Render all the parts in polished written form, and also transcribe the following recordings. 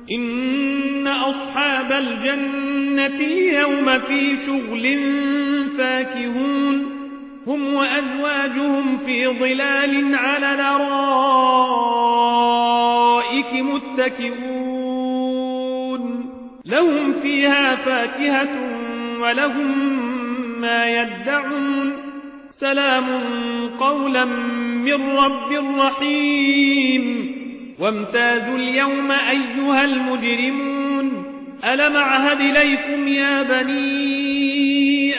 إن أصحاب الجنة اليوم في شغل فاكهون هم وأزواجهم في ظلال على الأرائك متكئون لهم فيها فاكهة ولهم ما يدعون سلام قولا من رب رحيم وامتازوا اليوم أيها المجرمون ألم أعهد إليكم يا بني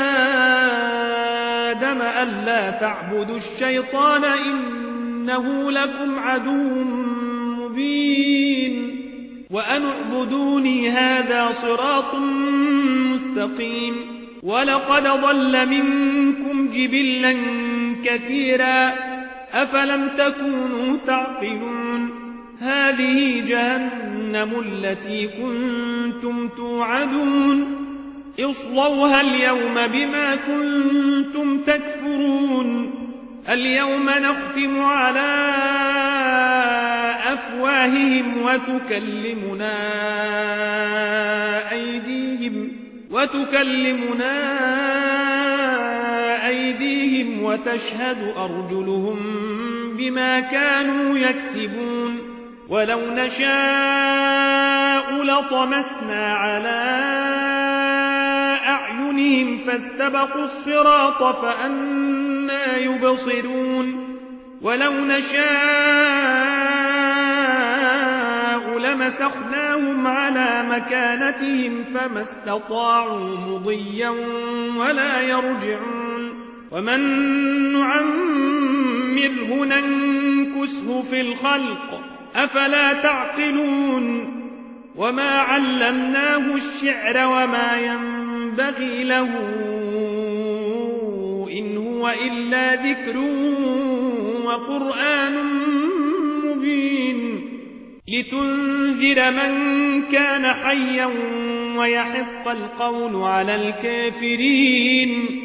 آدم ألا تعبدوا الشيطان إنه لكم عدو مبين وأن اعبدوني هذا صراط مستقيم ولقد ضل منكم جبلا كثيرا أفلم تكونوا تعقلون هذه جهنم التي كنتم توعدون اصلوها اليوم بما كنتم تكفرون اليوم نختم على أفواههم وتكلمنا أيديهم وتشهد أرجلهم بما كانوا يكسبون ولو نشاء لطمسنا على أعينهم فاستبقوا الصراط فأنى يبصرون ولو نشاء لمسخناهم على مكانتهم فما استطاعوا مضيا ولا يرجعون ومن نعمره ننكسه في الخلق أفلا تعقلون وما علمناه الشعر وما ينبغي له إن هو إلا ذكر وقرآن مبين لتنذر من كان حيا ويحق القول على الكافرين